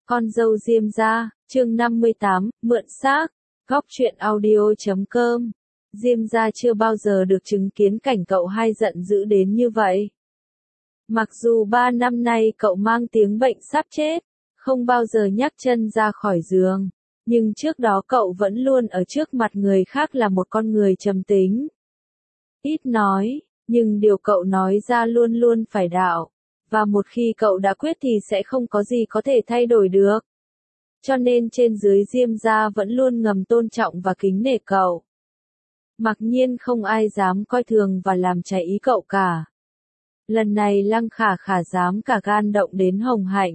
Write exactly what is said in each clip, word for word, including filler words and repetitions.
Con dâu Diêm gia, chương năm mươi tám, mượn xác, góc truyện audio chấm com. Diêm gia chưa bao giờ được chứng kiến cảnh cậu hai giận dữ đến như vậy. Mặc dù ba năm nay cậu mang tiếng bệnh sắp chết, không bao giờ nhấc chân ra khỏi giường, nhưng trước đó cậu vẫn luôn ở trước mặt người khác là một con người trầm tính. Ít nói, nhưng điều cậu nói ra luôn luôn phải đạo. Và một khi cậu đã quyết thì sẽ không có gì có thể thay đổi được. Cho nên trên dưới Diêm gia vẫn luôn ngầm tôn trọng và kính nể cậu. Mặc nhiên không ai dám coi thường và làm trái ý cậu cả. Lần này Lăng Khả Khả dám cả gan động đến Hồng Hạnh.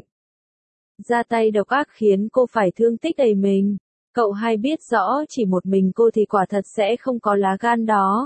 Ra tay độc ác khiến cô phải thương tích đầy mình. Cậu hai biết rõ chỉ một mình cô thì quả thật sẽ không có lá gan đó.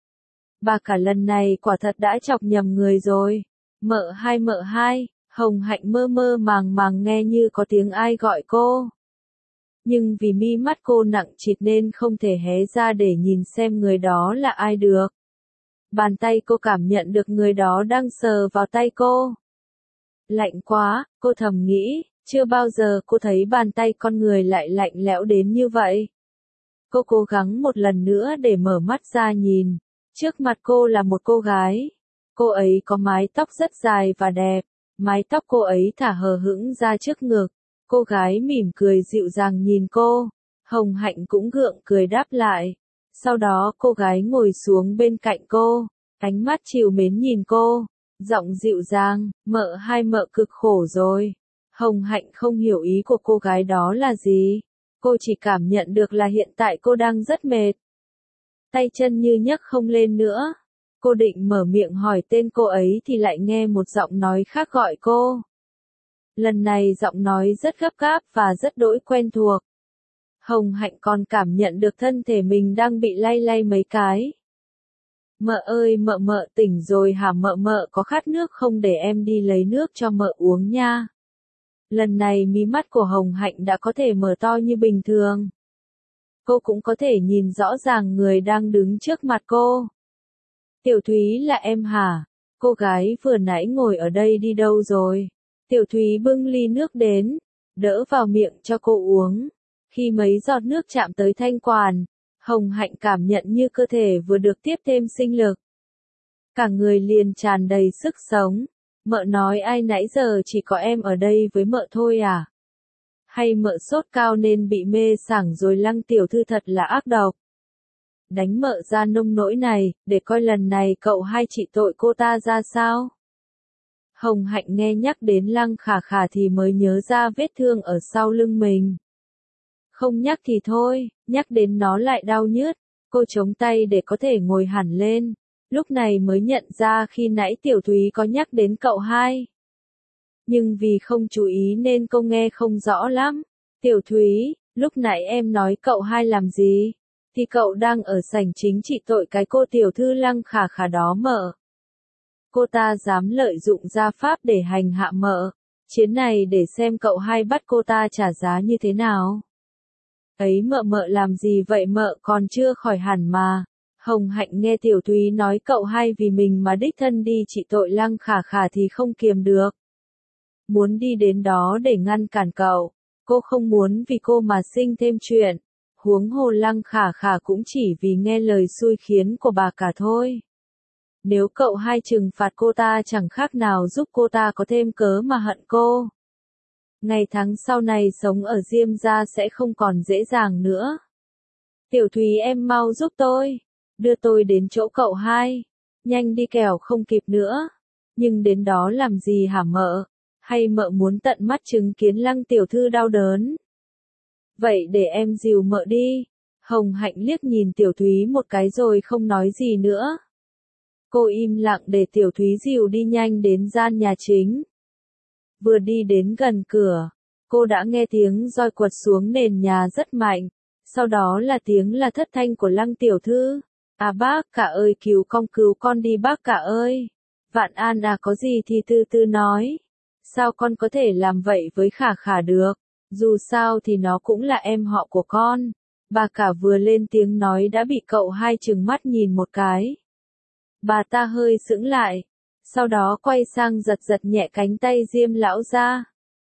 Bà cả lần này quả thật đã chọc nhầm người rồi. Mợ hai mợ hai, Hồng Hạnh mơ mơ màng màng nghe như có tiếng ai gọi cô. Nhưng vì mi mắt cô nặng trịch nên không thể hé ra để nhìn xem người đó là ai được. Bàn tay cô cảm nhận được người đó đang sờ vào tay cô. Lạnh quá, cô thầm nghĩ, chưa bao giờ cô thấy bàn tay con người lại lạnh lẽo đến như vậy. Cô cố gắng một lần nữa để mở mắt ra nhìn. Trước mặt cô là một cô gái. Cô ấy có mái tóc rất dài và đẹp, mái tóc cô ấy thả hờ hững ra trước ngực. Cô gái mỉm cười dịu dàng nhìn cô, Hồng Hạnh cũng gượng cười đáp lại. Sau đó cô gái ngồi xuống bên cạnh cô, ánh mắt trìu mến nhìn cô, giọng dịu dàng, mợ hai mợ cực khổ rồi. Hồng Hạnh không hiểu ý của cô gái đó là gì, cô chỉ cảm nhận được là hiện tại cô đang rất mệt. Tay chân như nhấc không lên nữa. Cô định mở miệng hỏi tên cô ấy thì lại nghe một giọng nói khác gọi cô. Lần này giọng nói rất gấp gáp và rất đỗi quen thuộc. Hồng Hạnh còn cảm nhận được thân thể mình đang bị lay lay mấy cái. Mợ ơi mợ mợ tỉnh rồi hả mợ mợ có khát nước không để em đi lấy nước cho mợ uống nha. Lần này mí mắt của Hồng Hạnh đã có thể mở to như bình thường. Cô cũng có thể nhìn rõ ràng người đang đứng trước mặt cô. Tiểu Thúy là em hả? Cô gái vừa nãy ngồi ở đây đi đâu rồi? Tiểu Thúy bưng ly nước đến, đỡ vào miệng cho cô uống. Khi mấy giọt nước chạm tới thanh quản, Hồng Hạnh cảm nhận như cơ thể vừa được tiếp thêm sinh lực. Cả người liền tràn đầy sức sống. Mợ nói ai nãy giờ chỉ có em ở đây với mợ thôi à? Hay mợ sốt cao nên bị mê sảng rồi Lăng tiểu thư thật là ác độc. Đánh mợ ra nông nỗi này, để coi lần này cậu hai trị tội cô ta ra sao. Hồng Hạnh nghe nhắc đến Lăng Khả Khả thì mới nhớ ra vết thương ở sau lưng mình. Không nhắc thì thôi, nhắc đến nó lại đau nhức. Cô chống tay để có thể ngồi hẳn lên. Lúc này mới nhận ra khi nãy Tiểu Thúy có nhắc đến cậu hai. Nhưng vì không chú ý nên cô nghe không rõ lắm. Tiểu Thúy, lúc nãy em nói cậu hai làm gì? Thì cậu đang ở sảnh chính trị tội cái cô tiểu thư Lăng Khả Khả đó mợ. Cô ta dám lợi dụng gia pháp để hành hạ mợ. Chiến này để xem cậu hai bắt cô ta trả giá như thế nào. Ấy mợ mợ làm gì vậy mợ còn chưa khỏi hẳn mà. Hồng Hạnh nghe Tiểu Thúy nói cậu hai vì mình mà đích thân đi trị tội Lăng Khả Khả thì không kiềm được. Muốn đi đến đó để ngăn cản cậu. Cô không muốn vì cô mà sinh thêm chuyện. Huống hồ Lăng Khả Khả cũng chỉ vì nghe lời xui khiến của bà cả thôi. Nếu cậu hai trừng phạt cô ta chẳng khác nào giúp cô ta có thêm cớ mà hận cô. Ngày tháng sau này sống ở Diêm gia sẽ không còn dễ dàng nữa. Tiểu Thúy em mau giúp tôi. Đưa tôi đến chỗ cậu hai. Nhanh đi kẻo không kịp nữa. Nhưng đến đó làm gì hả mợ? Hay mợ muốn tận mắt chứng kiến Lăng tiểu thư đau đớn? Vậy để em dìu mợ đi. Hồng Hạnh liếc nhìn Tiểu Thúy một cái rồi không nói gì nữa. Cô im lặng để Tiểu Thúy dìu đi nhanh đến gian nhà chính. Vừa đi đến gần cửa, cô đã nghe tiếng roi quật xuống nền nhà rất mạnh. Sau đó là tiếng là thất thanh của Lăng tiểu thư. À bác cả ơi cứu con cứu con đi bác cả ơi. Vạn an à có gì thì từ từ nói. Sao con có thể làm vậy với Khả Khả được? Dù sao thì nó cũng là em họ của con. Bà cả vừa lên tiếng nói đã bị cậu hai trừng mắt nhìn một cái. Bà ta hơi sững lại. Sau đó quay sang giật giật nhẹ cánh tay Diêm lão ra.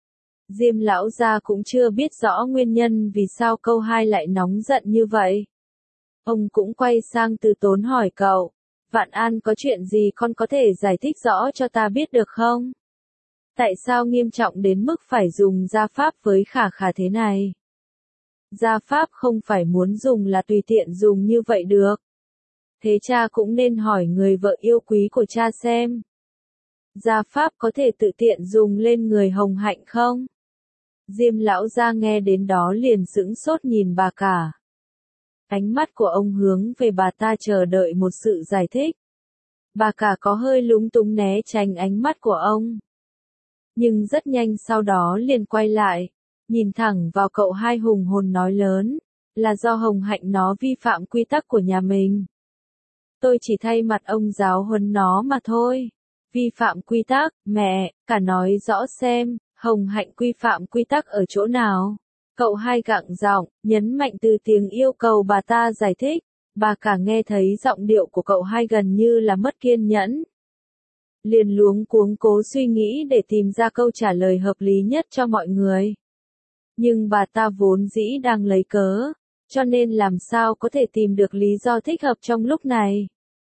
Diêm lão gia cũng chưa biết rõ nguyên nhân vì sao câu hai lại nóng giận như vậy. Ông cũng quay sang Từ Tốn hỏi cậu, Vạn An có chuyện gì con có thể giải thích rõ cho ta biết được không? Tại sao nghiêm trọng đến mức phải dùng gia pháp với Khả Khả thế này? Gia pháp không phải muốn dùng là tùy tiện dùng như vậy được. Thế cha cũng nên hỏi người vợ yêu quý của cha xem. Gia pháp có thể tự tiện dùng lên người Hồng Hạnh không? Diêm lão gia nghe đến đó liền sững sốt nhìn bà cả. Ánh mắt của ông hướng về bà ta chờ đợi một sự giải thích. Bà cả có hơi lúng túng né tránh ánh mắt của ông. Nhưng rất nhanh sau đó liền quay lại, nhìn thẳng vào cậu hai hùng hồn nói lớn, là do Hồng Hạnh nó vi phạm quy tắc của nhà mình. Tôi chỉ thay mặt ông giáo huấn nó mà thôi. Vi phạm quy tắc, mẹ, cả nói rõ xem, Hồng Hạnh quy phạm quy tắc ở chỗ nào? Cậu hai gặng giọng, nhấn mạnh từ tiếng yêu cầu bà ta giải thích. Bà cả nghe thấy giọng điệu của cậu hai gần như là mất kiên nhẫn. Liền luống cuống cố suy nghĩ để tìm ra câu trả lời hợp lý nhất cho mọi người. Nhưng bà ta vốn dĩ đang lấy cớ, cho nên làm sao có thể tìm được lý do thích hợp trong lúc này.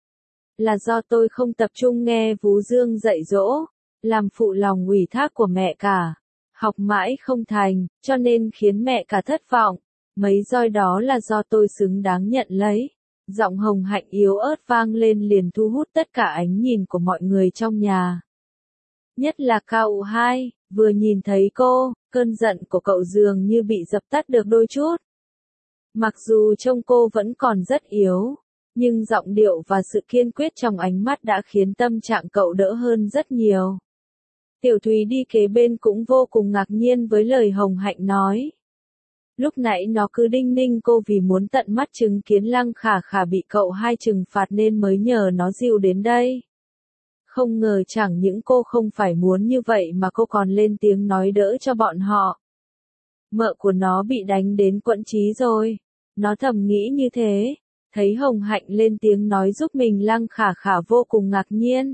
Là do tôi không tập trung nghe Vú Dương dạy dỗ, làm phụ lòng ủy thác của mẹ cả. Học mãi không thành, cho nên khiến mẹ cả thất vọng. Mấy roi đó là do tôi xứng đáng nhận lấy. Giọng Hồng Hạnh yếu ớt vang lên liền thu hút tất cả ánh nhìn của mọi người trong nhà. Nhất là cậu hai, vừa nhìn thấy cô, cơn giận của cậu dường như bị dập tắt được đôi chút. Mặc dù trông cô vẫn còn rất yếu, nhưng giọng điệu và sự kiên quyết trong ánh mắt đã khiến tâm trạng cậu đỡ hơn rất nhiều. Tiểu Thúy đi kế bên cũng vô cùng ngạc nhiên với lời Hồng Hạnh nói. Lúc nãy nó cứ đinh ninh cô vì muốn tận mắt chứng kiến Lăng Khả Khả bị cậu hai trừng phạt nên mới nhờ nó dìu đến đây. Không ngờ chẳng những cô không phải muốn như vậy mà cô còn lên tiếng nói đỡ cho bọn họ. Mợ của nó bị đánh đến quẫn trí rồi. Nó thầm nghĩ như thế. Thấy Hồng Hạnh lên tiếng nói giúp mình Lăng Khả Khả vô cùng ngạc nhiên.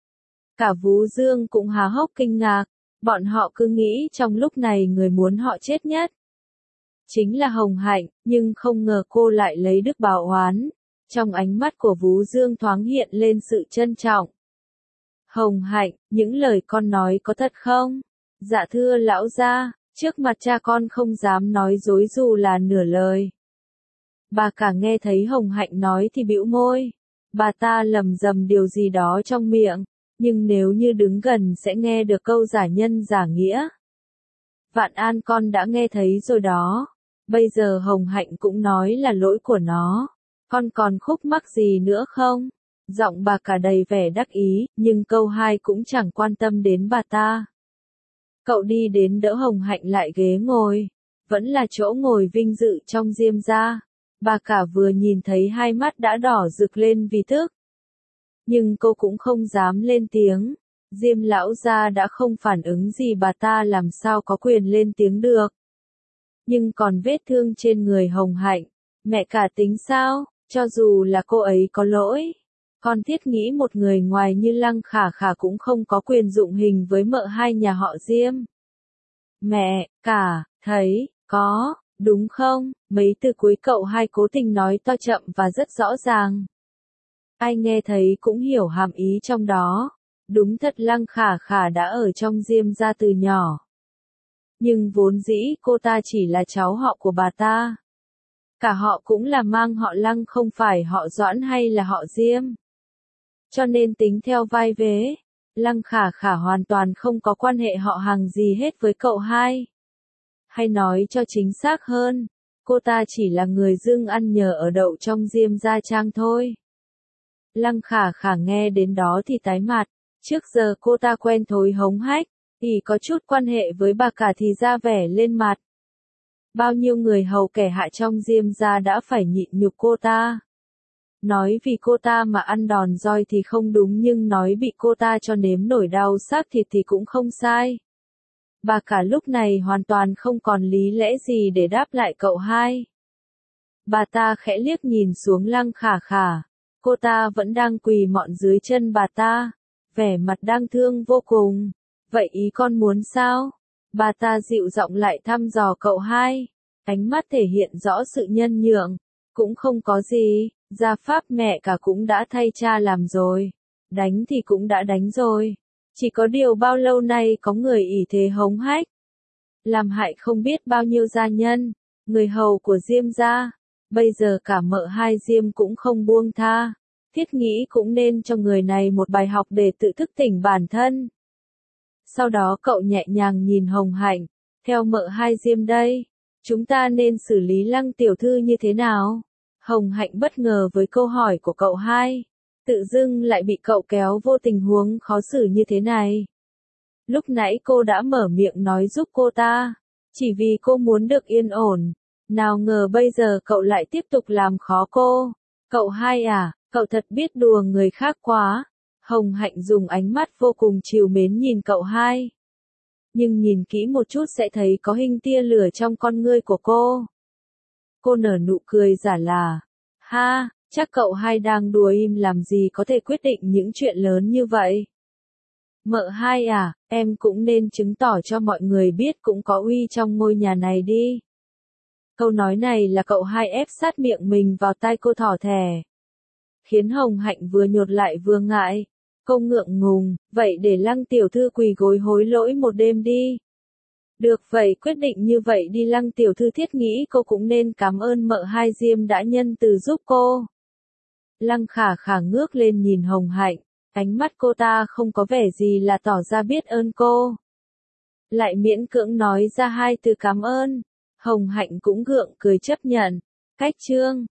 Cả Vú Dương cũng há hốc kinh ngạc. Bọn họ cứ nghĩ trong lúc này người muốn họ chết nhất chính là Hồng Hạnh, nhưng không ngờ cô lại lấy đức báo oán. Trong ánh mắt của Vú Dương thoáng hiện lên sự trân trọng. Hồng Hạnh, những lời con nói có thật không? Dạ thưa lão gia, trước mặt cha con không dám nói dối dù là nửa lời. Bà cả nghe thấy Hồng Hạnh nói thì bĩu môi. Bà ta lầm rầm điều gì đó trong miệng, nhưng nếu như đứng gần sẽ nghe được câu giả nhân giả nghĩa. Vạn An con đã nghe thấy rồi đó. Bây giờ Hồng Hạnh cũng nói là lỗi của nó. Con còn khúc mắc gì nữa không? Giọng bà cả đầy vẻ đắc ý, nhưng câu hai cũng chẳng quan tâm đến bà ta. Cậu đi đến đỡ Hồng Hạnh lại ghế ngồi. Vẫn là chỗ ngồi vinh dự trong Diêm gia. Bà cả vừa nhìn thấy hai mắt đã đỏ rực lên vì tức. Nhưng cô cũng không dám lên tiếng. Diêm lão gia đã không phản ứng gì bà ta làm sao có quyền lên tiếng được. Nhưng còn vết thương trên người Hồng Hạnh, mẹ cả tính sao, cho dù là cô ấy có lỗi. Con thiết nghĩ một người ngoài như Lăng Khả Khả cũng không có quyền dụng hình với mợ hai nhà họ Diêm. Mẹ, cả, thấy, có, đúng không? Mấy từ cuối cậu hai cố tình nói to chậm và rất rõ ràng. Ai nghe thấy cũng hiểu hàm ý trong đó. Đúng thật Lăng Khả Khả đã ở trong Diêm gia từ nhỏ. Nhưng vốn dĩ cô ta chỉ là cháu họ của bà ta. Cả họ cũng là mang họ Lăng không phải họ Doãn hay là họ Diêm. Cho nên tính theo vai vế, Lăng Khả Khả hoàn toàn không có quan hệ họ hàng gì hết với cậu hai. Hay nói cho chính xác hơn, cô ta chỉ là người dưng ăn nhờ ở đậu trong Diêm gia trang thôi. Lăng Khả Khả nghe đến đó thì tái mặt, trước giờ cô ta quen thói hống hách, thì có chút quan hệ với bà cả thì ra vẻ lên mặt. Bao nhiêu người hầu kẻ hạ trong Diêm gia đã phải nhịn nhục cô ta. Nói vì cô ta mà ăn đòn roi thì không đúng nhưng nói bị cô ta cho nếm nổi đau xác thịt thì cũng không sai. Bà cả lúc này hoàn toàn không còn lý lẽ gì để đáp lại cậu hai. Bà ta khẽ liếc nhìn xuống Lăng Khả Khả. Cô ta vẫn đang quỳ mọm dưới chân bà ta. Vẻ mặt đang thương vô cùng. Vậy ý con muốn sao? Bà ta dịu giọng lại thăm dò cậu hai, ánh mắt thể hiện rõ sự nhân nhượng. Cũng không có gì, gia pháp mẹ cả cũng đã thay cha làm rồi. Đánh thì cũng đã đánh rồi. Chỉ có điều bao lâu nay có người ỷ thế hống hách. Làm hại không biết bao nhiêu gia nhân, người hầu của Diêm gia. Bây giờ cả mợ hai Diêm cũng không buông tha. Thiết nghĩ cũng nên cho người này một bài học để tự thức tỉnh bản thân. Sau đó cậu nhẹ nhàng nhìn Hồng Hạnh, theo mợ hai Diêm đây, chúng ta nên xử lý Lăng tiểu thư như thế nào? Hồng Hạnh bất ngờ với câu hỏi của cậu hai, tự dưng lại bị cậu kéo vô tình huống khó xử như thế này. Lúc nãy cô đã mở miệng nói giúp cô ta, chỉ vì cô muốn được yên ổn, nào ngờ bây giờ cậu lại tiếp tục làm khó cô. Cậu hai à, cậu thật biết đùa người khác quá. Hồng Hạnh dùng ánh mắt vô cùng trìu mến nhìn cậu hai. Nhưng nhìn kỹ một chút sẽ thấy có hình tia lửa trong con ngươi của cô. Cô nở nụ cười giả là, ha, chắc cậu hai đang đùa im làm gì có thể quyết định những chuyện lớn như vậy. Mợ hai à, em cũng nên chứng tỏ cho mọi người biết cũng có uy trong ngôi nhà này đi. Câu nói này là cậu hai ép sát miệng mình vào tai cô thỏ thẻ. Khiến Hồng Hạnh vừa nhột lại vừa ngại. Cô ngượng ngùng, vậy để Lăng tiểu thư quỳ gối hối lỗi một đêm đi. Được vậy quyết định như vậy đi Lăng tiểu thư thiết nghĩ cô cũng nên cảm ơn mợ hai Diêm đã nhân từ giúp cô. Lăng khả khả ngước lên nhìn Hồng Hạnh, ánh mắt cô ta không có vẻ gì là tỏ ra biết ơn cô. Lại miễn cưỡng nói ra hai từ cảm ơn, Hồng Hạnh cũng gượng cười chấp nhận. Cách chương